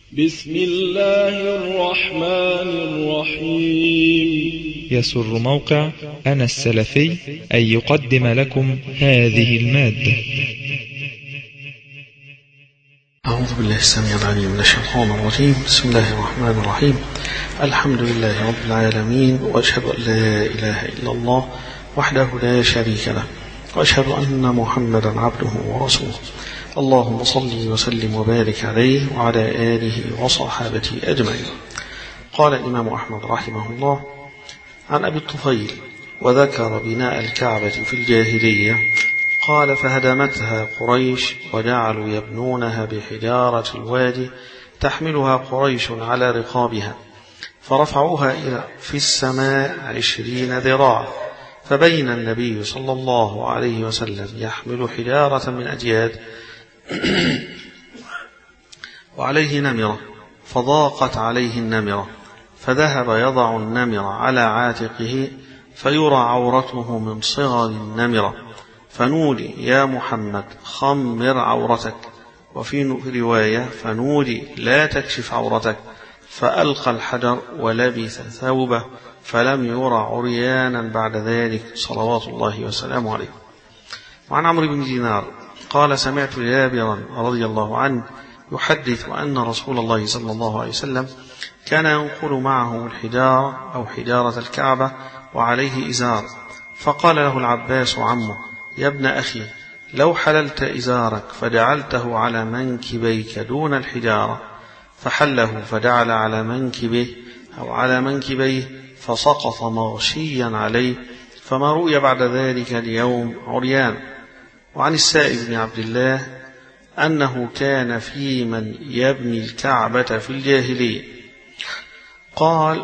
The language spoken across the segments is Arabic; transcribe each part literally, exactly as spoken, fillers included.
بسم الله الرحمن الرحيم. يسر موقع أنا السلفي أن يقدم لكم هذه المادة. أعوذ بالله السميع العليم من الشيطان الرجيم. بسم الله الرحمن الرحيم. الحمد لله رب العالمين، وأشهد أن لا إله إلا الله وحده لا شريك له، وأشهد أن محمدا عبده ورسوله. اللهم صل وسلم وبارك عليه وعلى آله وصحابته أجمعين. قال الإمام أحمد رحمه الله عن أبي الطفيل: وذكر بناء الكعبة في الجاهلية، قال: فهدمتها قريش وجعلوا يبنونها بحجارة الوادي تحملها قريش على رقابها، فرفعوها إلى في السماء عشرين ذراعا، فبين النبي صلى الله عليه وسلم يحمل حجارة من أجياد وعليه نمرة، فضاقت عليه النمرة، فذهب يضع النمرة على عاتقه فيرى عورته من صغر النمرة، فنودي: يا محمد خمر عورتك. وفي رواية: فنودي: لا تكشف عورتك. فألقى الحجر ولبس ثوبه، فلم يرى عريانا بعد ذلك صلوات الله وسلامه عليه. وعن عمرو بن دينار قال: سمعت جابرا رضي الله عنه يحدث أن رسول الله صلى الله عليه وسلم كان ينقل معه الحجارة أو حجارة الكعبة وعليه إزار، فقال له العباس عمه: يا ابن أخي، لو حللت إزارك فجعلته على منكبيك دون الحجارة، فحله فجعل على منكبه أو على منكبيه فسقط مغشيا عليه، فما رؤي بعد ذلك اليوم عريان. وعن السائب بن عبد الله أنه كان في من يبني الكعبة في الجاهلية، قال: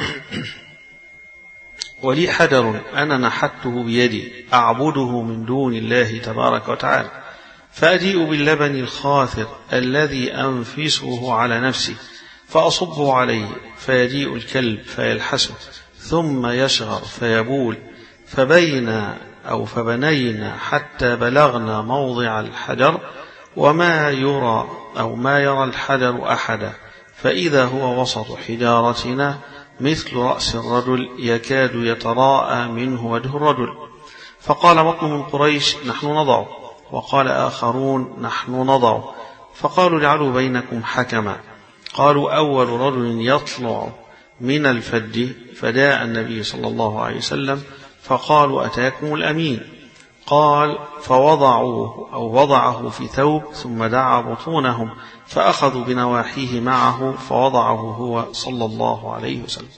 ولي حجر أنا نحته بيدي أعبده من دون الله تبارك وتعالى، فأجيء باللبن الخاثر الذي أنفسه على نفسي فأصبه عليه، فيجيء الكلب فيلحسه ثم يشغر فيبول، فبينا أو فبنينا حتى بلغنا موضع الحجر، وما يرى أو ما يرى الحجر أحدا، فإذا هو وسط حجارتنا مثل رأس الرجل يكاد يتراءى منه وجه الرجل. فقال بطن من قريش: نحن نضع. وقال آخرون: نحن نضع. فقالوا: اجعلوا بينكم حكما. قالوا: أول رجل يطلع من الفج. فجاء النبي صلى الله عليه وسلم فقالوا: أتاكم الأمين. قال: فوضعوه أو وضعه في ثوب، ثم دعا بطونهم فأخذوا بنواحيه معه فوضعه هو صلى الله عليه وسلم.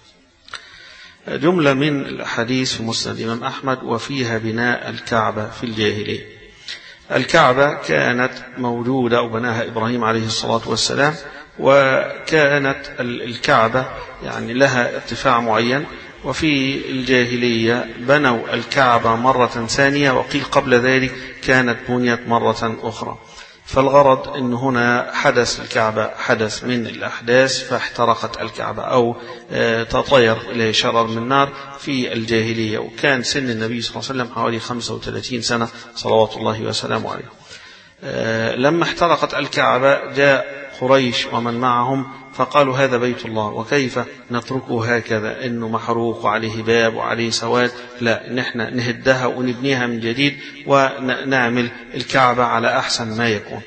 جملة من الحديث في مسند الإمام أحمد وفيها بناء الكعبة في الجاهلية. الكعبة كانت موجودة أو بناها إبراهيم عليه الصلاة والسلام، وكانت الكعبة يعني لها ارتفاع معين، وفي الجاهلية بنوا الكعبة مرة ثانية، وقيل قبل ذلك كانت بنيت مرة أخرى. فالغرض أن هنا حدث الكعبة حدث من الأحداث فاحترقت الكعبة أو تطير إليه شرر من نار في الجاهلية، وكان سن النبي صلى الله عليه وسلم حوالي خمسة وثلاثين سنة صلوات الله وسلامه عليه. لما احترقت الكعبة جاء قريش ومن معهم فقالوا: هذا بيت الله، وكيف نتركه هكذا إنه محروق وعليه باب وعليه سواد؟ لا، نحن نهدها ونبنيها من جديد ونعمل الكعبة على أحسن ما يكون.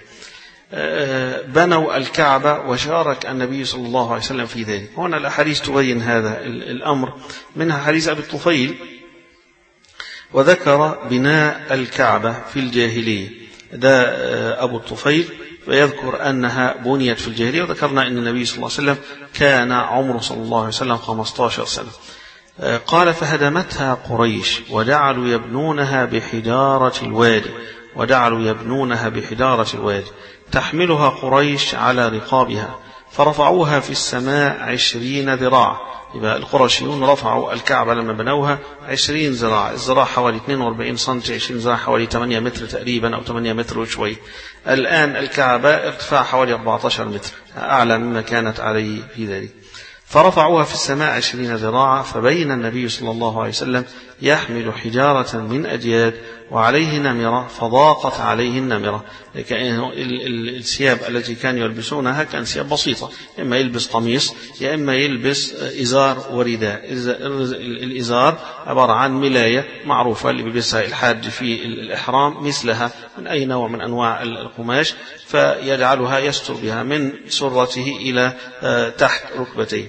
بنوا الكعبة وشارك النبي صلى الله عليه وسلم في ذلك. هنا الأحاديث تبين هذا الأمر، منها حديث أبي الطفيل: وذكر بناء الكعبة في الجاهلية. ده أبو الطفيل ويذكر أنها بنيت في الجاهلية، وذكرنا أن النبي صلى الله عليه وسلم كان عمره صلى الله عليه وسلم خمسة عشر سنة. قال: فهدمتها قريش وجعلوا يبنونها بحجارة الوادي وجعلوا يبنونها بحجارة الوادي تحملها قريش على رقابها، فرفعوها في السماء عشرين ذراع. يبقى القرشيون رفعوا الكعبة لما بنوها عشرين ذراع، الذراع حوالي اثنين وأربعين سنتي، عشرين ذراع حوالي ثمانية متر تقريبا أو ثمانية متر وشوي. الآن الكعبة ارتفاع حوالي أربعة عشر متر، أعلى مما كانت عليه في ذلك. فرفعوها في السماء عشرين ذراعا، فبين النبي صلى الله عليه وسلم يحمل حجارة من أجياد وعليه نمرة فضاقت عليه النمرة. الثياب التي كانوا يلبسونها كان ثياب بسيطة، إما يلبس قميص يا إما يلبس إزار ورداء. الإزار عبارة عن ملاية معروفة اللي بيلبسها الحاج في الإحرام مثلها من أي نوع من أنواع القماش، فيجعلها يستر بها من سرته إلى تحت ركبتيه.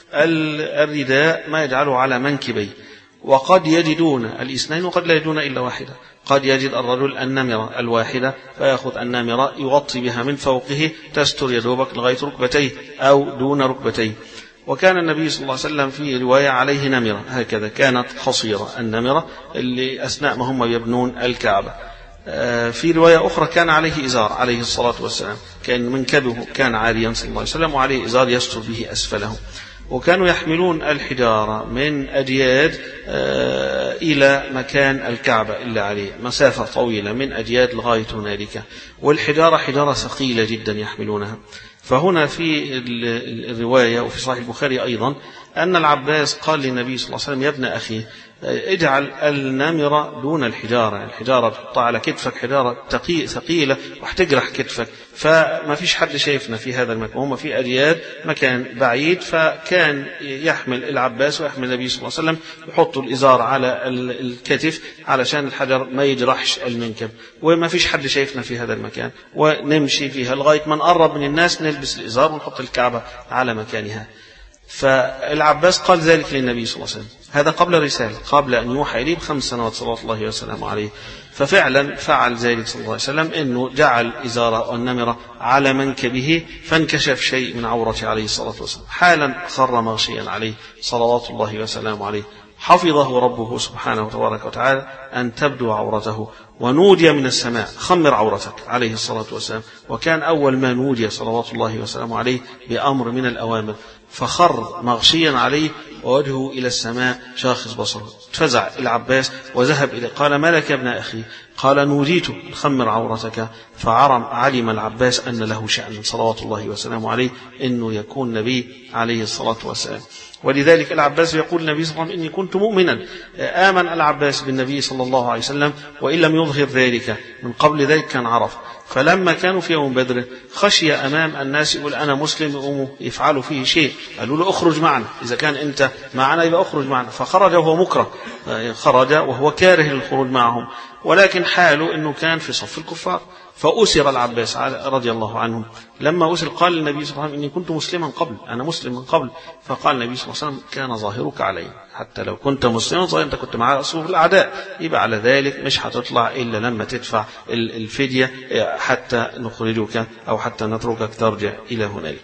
الرداء ما يجعله على منكبيه. وقد يجدون الاثنين وقد لا يجدون إلا واحدة. قد يجد الرجل النمرة الواحدة فيأخذ النمرة يغطي بها من فوقه تستر يدوبك لغاية ركبتيه أو دون ركبتيه. وكان النبي صلى الله عليه وسلم في رواية عليه نمرة هكذا كانت قصيرة، النمرة اللي أثناء ما هم يبنون الكعبة. في رواية أخرى كان عليه إزار عليه الصلاة والسلام، كان منكبه كان عاريا صلى الله عليه وسلم وعليه إزار يستر به أسفله. وكانوا يحملون الحجارة من أجياد إلى مكان الكعبة إلا عليه مسافة طويلة من أجياد لغاية هنالك، والحجارة حجارة ثقيلة جدا يحملونها. فهنا في الرواية وفي صحيح البخاري أيضا أن العباس قال للنبي صلى الله عليه وسلم: يا ابن أخي اجعل النمرة دون الحجارة، الحجارة تحطها على كتفك حجارة ثقيلة وحتجرح كتفك، فما فيش حد شايفنا في هذا المكان، هم في أجياد مكان بعيد. فكان يحمل العباس ويحمل النبي صلى الله عليه وسلم يحطوا الإزار على الكتف علشان الحجر ما يجرحش المنكب، وما فيش حد شايفنا في هذا المكان، ونمشي فيها لغاية ما نقرب من الناس نلبس الإزار ونحط الكعبة على مكانها. فالعباس قال ذلك للنبي صلى الله عليه وسلم، هذا قبل رسالة، قبل أن يوحى إليه بخمس سنوات صلوات الله وسلامه عليه. ففعلا فعل ذلك صلى الله عليه وسلم، أنه جعل إزارة والنمرة على منكبه فانكشف شيء من عورته عليه الصلاة والسلام، حالا خر مغشيا عليه صلوات الله وسلامه عليه. حفظه ربه سبحانه تبارك وتعالى أن تبدو عورته، ونودي من السماء: خمر عورتك عليه الصلاة والسلام. وكان أول ما نودي صلوات الله وسلامه عليه بأمر من الأوامر، فخر مغشيا عليه ووجهه إلى السماء شاخص بصره. فزع العباس وذهب إليه، قال: ما لك يا ابن أخي؟ قال: نوديت خمر عورتك. فعرم علم العباس أن له شأن صلوات الله وسلامه عليه أنه يكون نبي عليه الصلاة والسلام. ولذلك العباس يقول النبي صلى الله عليه وسلم: إني كنت مؤمنا. آمن العباس بالنبي صلى الله عليه وسلم وإن لم يظهر ذلك، من قبل ذلك كان عرف. فلما كانوا في يوم بدر خشي أمام الناس يقول: أنا مسلم، يقوموا يفعلوا فيه شيء، قالوا له: اخرج معنا، إذا كان أنت معنا يبقى اخرج معنا. فخرج وهو مكره، خرج وهو كاره للخروج معهم، ولكن حاله أنه كان في صف الكفار. فأسر العباس رضي الله عنه. لما أسر قال النبي صلى الله عليه وسلم: إني كنت مسلما قبل، أنا مسلم من قبل. فقال النبي صلى الله عليه وسلم: كان ظاهرك علي، حتى لو كنت مسلما ظاهر أنت كنت مع صفوف الأعداء، يبقى على ذلك مش هتطلع إلا لما تدفع الفدية حتى نخرجك أو حتى نتركك ترجع إلى هنالك.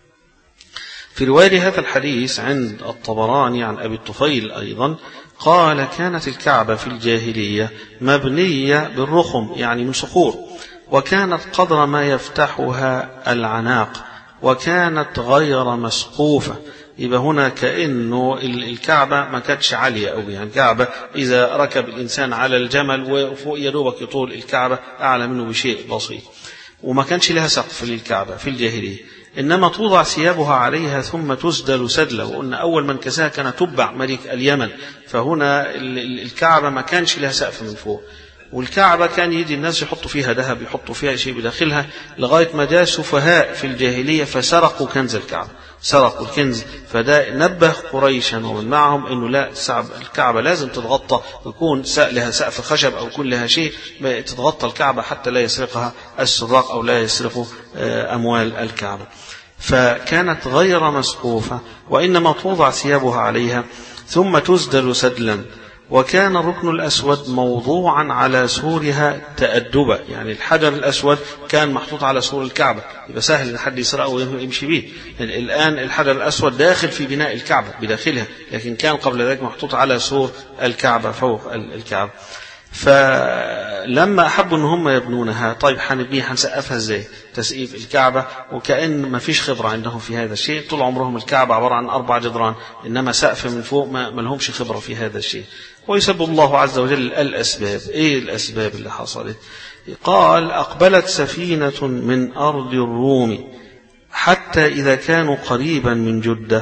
في رواية هذا الحديث عند الطبراني عن أبي الطفيل أيضا قال: كانت الكعبة في الجاهلية مبنية بالرخم، يعني من صخور، وكانت قدر ما يفتحها العناق، وكانت غير مسقوفة. يبقى هنا كأنه الكعبة ما كانتش عالية أو يعني الكعبة إذا ركب الإنسان على الجمل وفوق يدوبك يطول الكعبة أعلى منه بشيء بسيط، وما كانش لها سقف للكعبة في الجاهلية، إنما توضع ثيابها عليها ثم تسدل سدلة. وقلنا أول من كساها كان تبع ملك اليمن، فهنا الكعبة ما كانش لها سقف من فوق، والكعبة كان يجي الناس يحطوا فيها ذهب، يحطوا فيها شيء بداخلها، لغاية ما جاء سفهاء في الجاهلية فسرقوا كنز الكعبة، سرقوا الكنز. فده نبه قريشا ومن معهم انه لا، الكعبة لازم تتغطى، يكون لها سقف خشب او يكون لها شيء تتغطى الكعبة حتى لا يسرقها السراق او لا يسرقوا اموال الكعبة. فكانت غير مسقوفة، وانما توضع ثيابها عليها ثم تسدل سدلا. وكان الركن الأسود موضوعا على سورها تأدبا، يعني الحجر الأسود كان محطوط على سور الكعبة، يبقى سهل أن حد يسرقه ويمشي به. يعني الآن الحجر الأسود داخل في بناء الكعبة بداخلها، لكن كان قبل ذلك محطوط على سور الكعبة فوق الكعبة. فلما أحبوا أن هم يبنونها، طيب حنبنيها هنسقفها ازاي؟ تسقيف الكعبة، وكأن ما فيش خبرة عندهم في هذا الشيء، طول عمرهم الكعبة عبارة عن أربع جدران، إنما سقف من فوق ما لهمش خبرة في هذا الشيء. ويسبب الله عز وجل الأسباب. إيه الأسباب اللي حصلت؟ قال: أقبلت سفينة من أرض الروم حتى إذا كانوا قريبا من جدة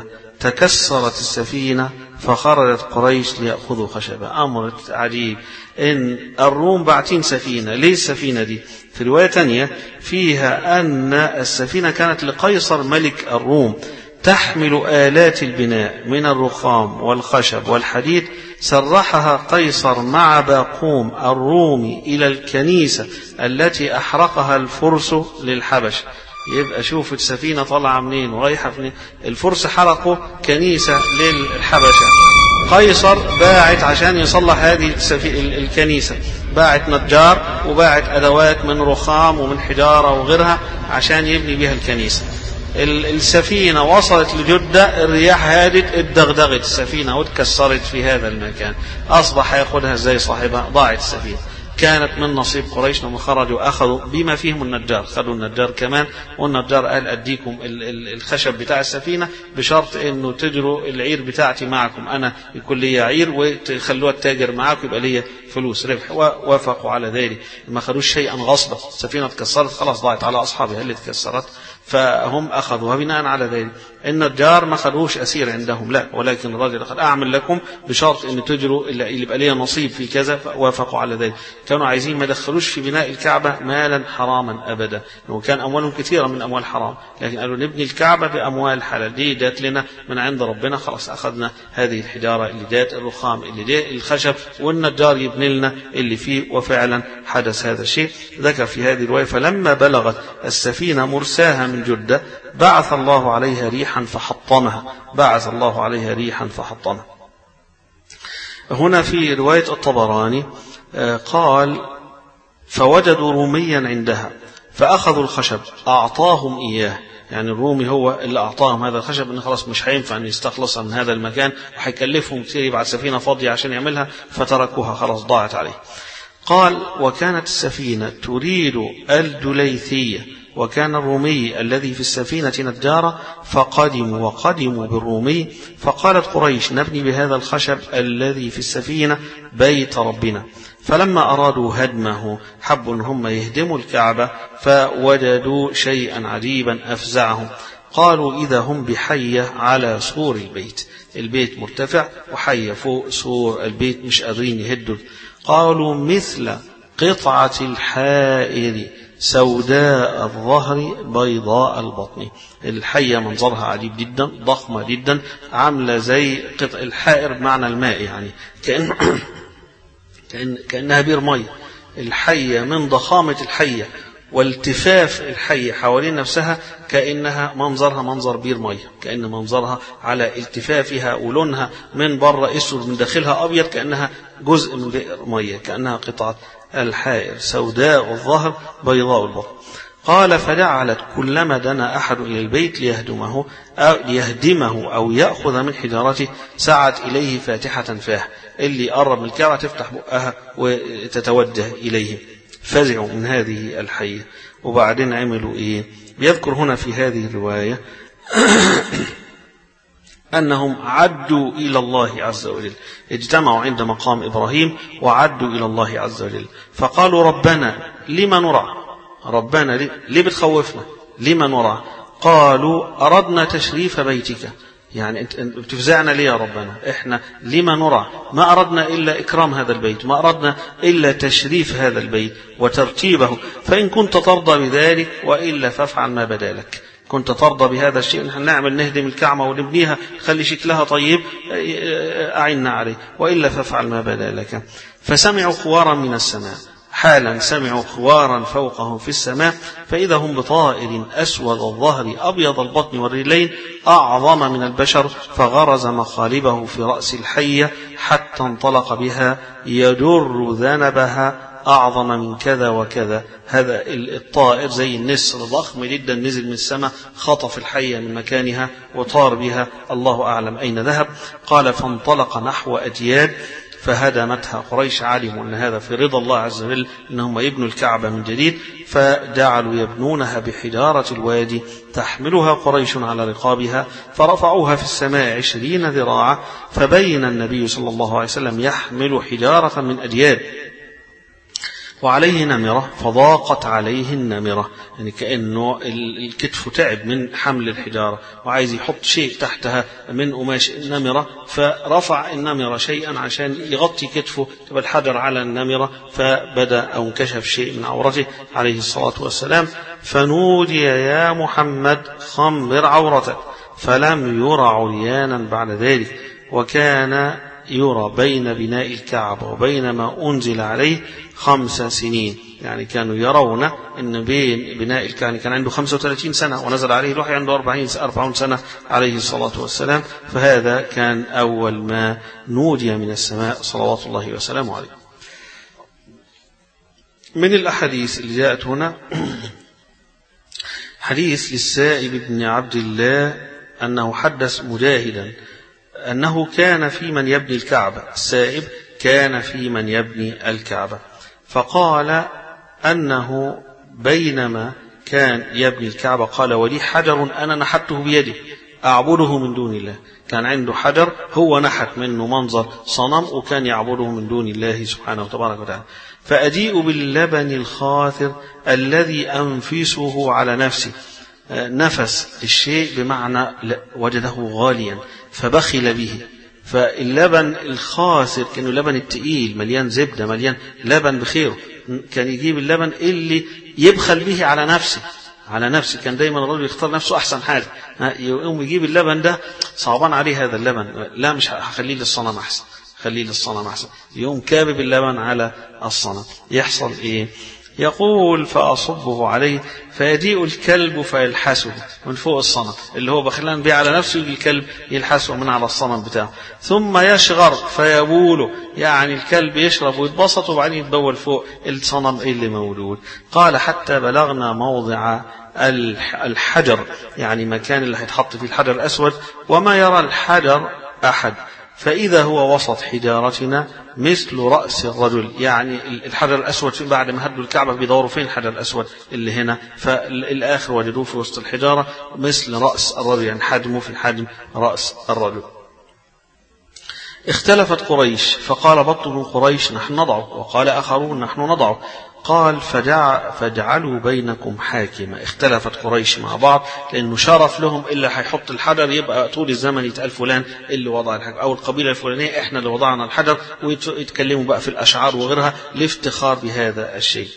تكسرت السفينة فخرجت قريش ليأخذوا خشبة. أمر عجيب إن الروم باعتين سفينة. ليه السفينة دي؟ في رواية تانية فيها أن السفينة كانت لقيصر ملك الروم تحمل آلات البناء من الرخام والخشب والحديد. سرحها قيصر مع باقوم الرومي إلى الكنيسة التي أحرقها الفرس للحبش. يبقى شوف السفينة طالعة منين ورايحة منين. الفرس حرقوا كنيسة للحبشة، قيصر باعت عشان يصلح هذه الكنيسة، باعت نجار وباعت أدوات من رخام ومن حجارة وغيرها عشان يبني بها الكنيسة. السفينة وصلت لجدة، الرياح هادت، اتدغدغت السفينة واتكسرت في هذا المكان. أصبح يأخذها ازاي صاحبها؟ ضاعت السفينة. كانت من نصيب قريش لما خرجوا أخذوا بما فيهم النجار، خذوا النجار كمان، والنجار قال أديكم الخشب بتاع السفينة بشرط أنه تجروا العير بتاعتي معكم، أنا يكون لي عير وتخلوها التاجر معكم يبقى لي فلوس ربح. ووافقوا على ذلك، ما خدوش شيئا غصبا. السفينة اتكسرت خلاص ضاعت على أصحابها اللي اتكسرت، فهم أخذوها بناء على ذلك. النجار ما خدوش أسير عندهم لا، ولكن الرجل قال أعمل لكم بشرط أن تجروا اللي يبقى لي نصيب في كذا، فوافقوا على ذلك. كانوا عايزين ما يدخلوش في بناء الكعبة مالا حراما أبدا، وكان أموالهم كثيرة من أموال حرام، لكن قالوا نبني الكعبة بأموال حلال، دي جات لنا من عند ربنا، خلاص أخذنا هذه الحجارة اللي جات، الرخام اللي جات، الخشب، والنجار يبني لنا اللي فيه. وفعلا حدث هذا الشيء. ذكر في هذه الرواية فلما بلغت السفينة مرساها من جدة بعث الله عليها ريحا فحطمها، بعث الله عليها ريحا فحطمها. هنا في رواية الطبراني قال فوجدوا روميا عندها فأخذوا الخشب أعطاهم إياه، يعني الرومي هو اللي أعطاهم هذا الخشب، إنه خلاص مش هينفع أن يستخلص من هذا المكان وحيكلفهم كثير يبعث سفينة فاضية عشان يعملها، فتركوها خلاص ضاعت عليه. قال وكانت السفينة تريد الدليثية وكان الرومي الذي في السفينة نجارا، فقدموا وقدموا بالرومي، فقالت قريش نبني بهذا الخشب الذي في السفينة بيت ربنا. فلما أرادوا هدمه حبوا هم يهدموا الكعبة، فوجدوا شيئا عجيبا أفزعهم. قالوا إذا هم بحية على سور البيت، البيت مرتفع وحية فوق سور البيت مش قادرين يهدوا. قالوا مثل قطعة الحائر سوداء الظهر بيضاء البطن. الحية منظرها عجيب جدا، ضخمة جدا، عاملة زي قطع الحائر بمعنى الماء، يعني كأن كأن كأنها بير مية. الحية من ضخامة الحية والتفاف الحية حوالين نفسها كأنها منظرها منظر بير مية، كأن منظرها على التفافها ولونها من بره اسود من داخلها أبيض، كأنها جزء من بئر مية، كأنها قطعة الحائر سوداء الظهر بيضاء البطن. قال فجعلت كلما دنا أحد إلى البيت ليهدمه أو, ليهدمه أو يأخذ من حجارته سعت إليه فاتحة فاه، اللي قرب من الكعبة تفتح بقها وتتوجه إليه. فزعوا من هذه الحية. وبعدين عملوا إيه؟ بيذكر هنا في هذه الرواية أنهم عدوا إلى الله عز وجل، اجتمعوا عند مقام إبراهيم وعدوا إلى الله عز وجل، فقالوا ربنا لما نرى، ربنا ليه بتخوفنا، لما نرى؟ قالوا أردنا تشريف بيتك، يعني انت بتفزعنا ليه يا ربنا؟ احنا لما نرى؟ ما أردنا إلا إكرام هذا البيت، ما أردنا إلا تشريف هذا البيت وترتيبه، فإن كنت ترضى بذلك وإلا فافعل ما بدا لك. كنت ترضى بهذا الشيء، نحن نعمل نهدم الكعبة ونبنيها خلي شكلها طيب، أعنا عليه، وإلا فافعل ما بدا لك. فسمعوا خوارا من السماء، حالا سمعوا خوارا فوقهم في السماء، فإذا هم بطائر أسود الظهر أبيض البطن والرجلين أعظم من البشر، فغرز مخالبه في رأس الحية حتى انطلق بها يجر ذنبها أعظم من كذا وكذا. هذا الطائر زي النسر ضخم جدا نزل من السماء، خطف الحية من مكانها وطار بها، الله أعلم أين ذهب. قال فانطلق نحو أجياد فهدمتها قريش، علموا أن هذا في رضا الله عز وجل أنهم يبنوا الكعبة من جديد، فجعلوا يبنونها بحجارة الوادي تحملها قريش على رقابها، فرفعوها في السماء عشرين ذراعا، فبين النبي صلى الله عليه وسلم يحمل حجارة من أجياد. وعليه نمرة فضاقت عليه النمرة، يعني كأنه الكتف تعب من حمل الحجارة وعايز يحط شيء تحتها من قماش النمرة، فرفع النمرة شيئا عشان يغطي كتفه، تبقى الحجر على النمرة، فبدأ أو انكشف شيء من عورته عليه الصلاة والسلام. فنودي يا محمد خمر عورتك، فلم يرى عريانا بعد ذلك. وكان يرى بين بناء الكعبة وبين ما أنزل عليه خمس سنين، يعني كانوا يرون أن بين بناء الكعبة كان عنده خمسة وثلاثين سنة ونزل عليه الوحي عنده أربعين سنة عليه الصلاة والسلام. فهذا كان أول ما نودي من السماء صلوات الله وسلامه عليه. من الأحاديث اللي جاءت هنا حديث للسائب بن عبد الله أنه حدث مجاهدا أنه كان في من يبني الكعبة، السائب كان في من يبني الكعبة، فقال أنه بينما كان يبني الكعبة قال ولي حجر أنا نحته بيدي أعبده من دون الله. كان عنده حجر هو نحت منه منظر صنم وكان يعبده من دون الله سبحانه وتبارك وتعالى. فأجيء باللبن الخاثر الذي أنفسه على نفسي، نفس الشيء بمعنى وجده غاليا فبخل به. فاللبن الخاسر كانوا اللبن التقيل مليان زبدة مليان لبن بخيره، كان يجيب اللبن اللي يبخل به على نفسه على نفسه كان دايما الرجل يختار نفسه أحسن حاجة، يقوم يجيب اللبن ده صعبان عليه هذا اللبن، لا مش هخليه للصنم أحسن، خليه للصنم أحسن، يقوم كابب اللبن على الصنم. يحصل إيه؟ يقول فأصبه عليه فيجيء الكلب فيلحسه من فوق الصنم اللي هو بخلان بيه على نفسه، يجي الكلب يلحسه من على الصنم بتاعه، ثم يشغر فيبوله، يعني الكلب يشرب ويتبسط وبعدين يتبول فوق الصنم اللي موجود. قال حتى بلغنا موضع الحجر، يعني مكان اللي هيتحط فيه الحجر الأسود، وما يرى الحجر أحد، فإذا هو وسط حجارتنا مثل رأس الرجل، يعني الحجر الأسود بعد ما هدوا الكعبة بيدوروا فين الحجر الأسود اللي هنا، فالآخر وجدوه في وسط الحجارة مثل رأس الرجل، يعني حجمه في الحجم رأس الرجل. اختلفت قريش فقال بطل قريش نحن نضعه، وقال آخرون نحن نضعه. قال فجع فاجعلوا بينكم حاكما. اختلفت قريش مع بعض لأنه شرف لهم اللي هيحط الحجر يبقى طول الزمن يتقال فلان اللي وضع الحجر، أو القبيلة الفلانية احنا اللي وضعنا الحجر، ويتكلموا بقى في الأشعار وغيرها لافتخار بهذا الشيء.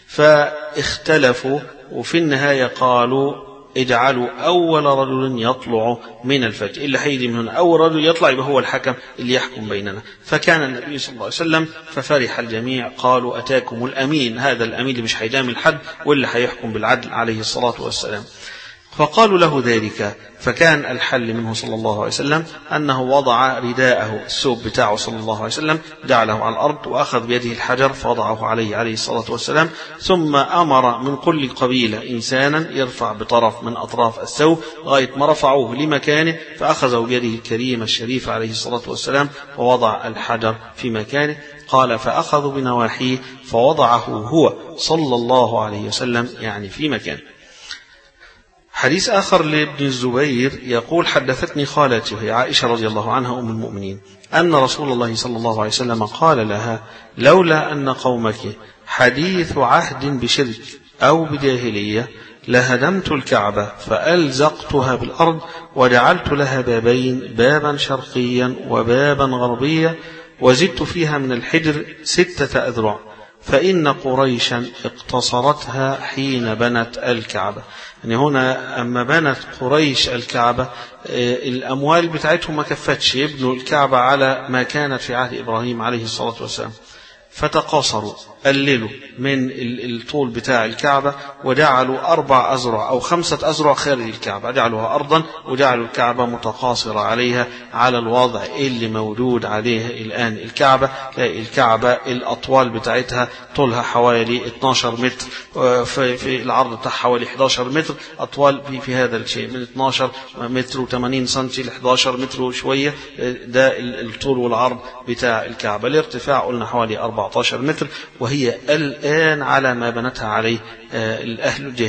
فاختلفوا وفي النهاية قالوا اجعلوا أول رجل يطلع من الفجر، اللي هيجي من هنا أول رجل يطلع يبقى هو الحكم اللي يحكم بيننا. فكان النبي صلى الله عليه وسلم ففرح الجميع، قالوا أتاكم الأمين، هذا الأمين اللي مش هيجامل حد واللي هيحكم بالعدل عليه الصلاة والسلام. فقالوا له ذلك، فكان الحل منه صلى الله عليه وسلم أنه وضع رداءه الثوب بتاعه صلى الله عليه وسلم جعله على الأرض وأخذ بيده الحجر فوضعه عليه عليه الصلاة والسلام، ثم أمر من كل قبيلة إنسانا يرفع بطرف من أطراف الثوب لغاية ما رفعوه لمكانه، فأخذه بيده الكريمة الشريفة عليه الصلاة والسلام ووضع الحجر في مكانه. قال فأخذوا بنواحيه فوضعه هو صلى الله عليه وسلم يعني في مكانه. حديث آخر لابن الزبير يقول حدثتني خالتي وهي عائشة رضي الله عنها أم المؤمنين أن رسول الله صلى الله عليه وسلم قال لها لولا أن قومك حديث عهد بشرك أو بجاهلية لهدمت الكعبة فألزقتها بالأرض وجعلت لها بابين، بابا شرقيا وبابا غربيا، وزدت فيها من الحجر ستة أذرع، فإن قريشا اقتصرتها حين بنت الكعبة. يعني هنا أما بنت قريش الكعبة الأموال بتاعتهم ما كفتش يبنوا الكعبة على ما كانت في عهد إبراهيم عليه الصلاة والسلام، فتقاصروا قللوا من الطول بتاع الكعبة وجعلوا أربع أزرع أو خمسة أزرع خارج الكعبة، جعلوها أرضا وجعلوا الكعبة متقاصرة عليها على الوضع اللي موجود عليه الآن الكعبة. الكعبة الأطوال بتاعتها طولها حوالي اثناشر متر، في العرض بتاعها حوالي إحدى عشر متر، أطوال في هذا الشيء من اثناشر متر وثمانين سنتي ل إحدى عشر متر وشوية، ده الطول والعرض بتاع الكعبة. الارتفاع قلنا حوالي أربعة عشر متر، وهي الآن على ما بنتها عليه الأهل الجاهلية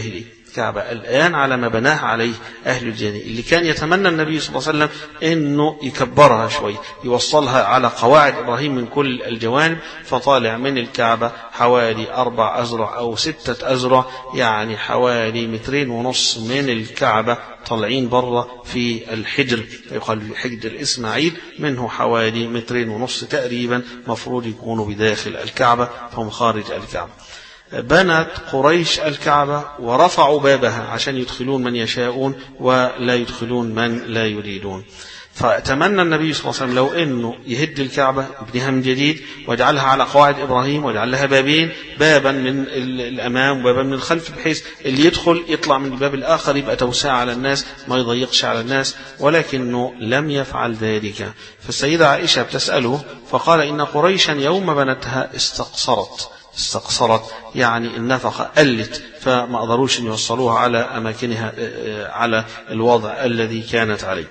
الكعبة الآن على ما بناه عليه أهل الجاهلية، اللي كان يتمنى النبي صلى الله عليه وسلم أنه يكبرها شوي، يوصلها على قواعد إبراهيم من كل الجوانب، فطالع من الكعبة حوالي أربع أذرع أو ستة أذرع، يعني حوالي مترين ونص من الكعبة طالعين برا في الحجر، يقال في حجر إسماعيل، منه حوالي مترين ونص تقريبا مفروض يكونوا بداخل الكعبة، فهم خارج الكعبة. بنت قريش الكعبة ورفعوا بابها عشان يدخلون من يشاءون ولا يدخلون من لا يريدون. فتمنى النبي صلى الله عليه وسلم لو انه يهد الكعبة يبنيها من جديد ويجعلها على قواعد ابراهيم ويجعل لها بابين، بابا من الامام وبابا من الخلف، بحيث اللي يدخل يطلع من الباب الاخر يبقى توسعة على الناس ما يضيقش على الناس، ولكنه لم يفعل ذلك. فالسيدة عائشة بتسأله فقال إن قريشا يوم بنتها استقصرت، استقصرت يعني النفقة قلت، فما قدروش ان يوصلوها على اماكنها على الوضع الذي كانت عليه.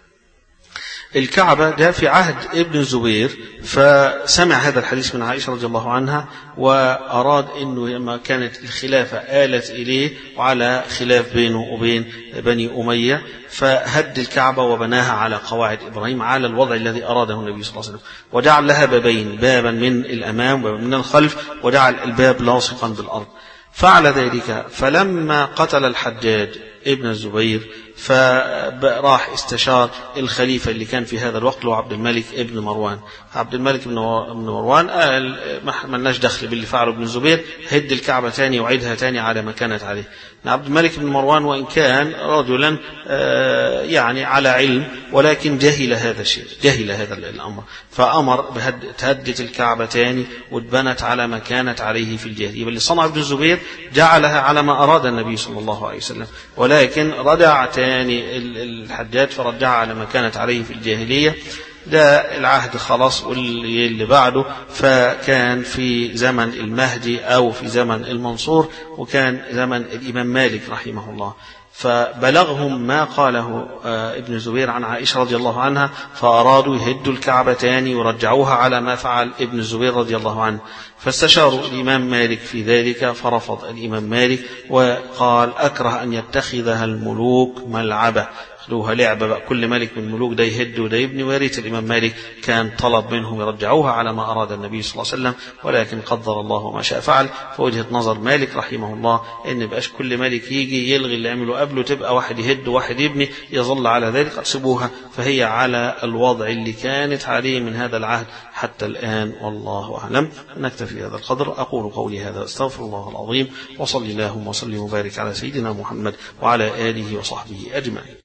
الكعبة ده في عهد ابن الزبير، فسمع هذا الحديث من عائشة رضي الله عنها، وأراد أنه لما كانت الخلافة آلت إليه وعلى خلاف بينه وبين بني أمية، فهد الكعبة وبناها على قواعد إبراهيم على الوضع الذي أراده النبي صلى الله عليه وسلم، وجعل لها بابين، بابا من الأمام وبابا من الخلف، وجعل الباب لاصقا بالأرض. فعل ذلك، فلما قتل الحجاج ابن الزبير فراح استشار الخليفة اللي كان في هذا الوقت، هو عبد الملك ابن مروان. عبد الملك ابن مروان قال ما لناش دخل باللي فعله ابن الزبير، هد الكعبة تاني وعيدها تاني على ما كانت عليه. عبد الملك بن مروان وإن كان رجلا يعني على علم، ولكن جهل هذا الشيء، جهل هذا الأمر، فأمر بتهدت الكعبة تاني واتبنت على ما كانت عليه في الجاهلية. بل صنع ابن الزبير جعلها على ما أراد النبي صلى الله عليه وسلم، ولكن رجع تاني الحجاج فرجعها على ما كانت عليه في الجاهلية. ده العهد خلاص، واللي بعده فكان في زمن المهدي أو في زمن المنصور، وكان زمن الإمام مالك رحمه الله. فبلغهم ما قاله ابن الزبير عن عائشة رضي الله عنها، فأرادوا يهدوا الكعبة تاني ورجعوها على ما فعل ابن الزبير رضي الله عنه. فاستشاروا الإمام مالك في ذلك، فرفض الإمام مالك وقال أكره أن يتخذها الملوك ملعبة، خلوها لعبة بقى، كل ملك من الملوك ده يهد وده يبني. ويريت الإمام مالك كان طلب منهم يرجعوها على ما أراد النبي صلى الله عليه وسلم، ولكن قدر الله ما شاء فعل. فوجهة نظر مالك رحمه الله إن بقاش كل ملك يجي يلغي اللي عمله قبله، تبقى واحد يهد وواحد يبني، يظل على ذلك، سيبوها فهي على الوضع اللي كانت عليه من هذا العهد حتى الآن، والله أعلم. نكتفي هذا القدر. أقول قولي هذا، استغفر الله العظيم، وصلي اللهم وسلم وبارك على سيدنا محمد وعلى آله وصحبه أجمعين.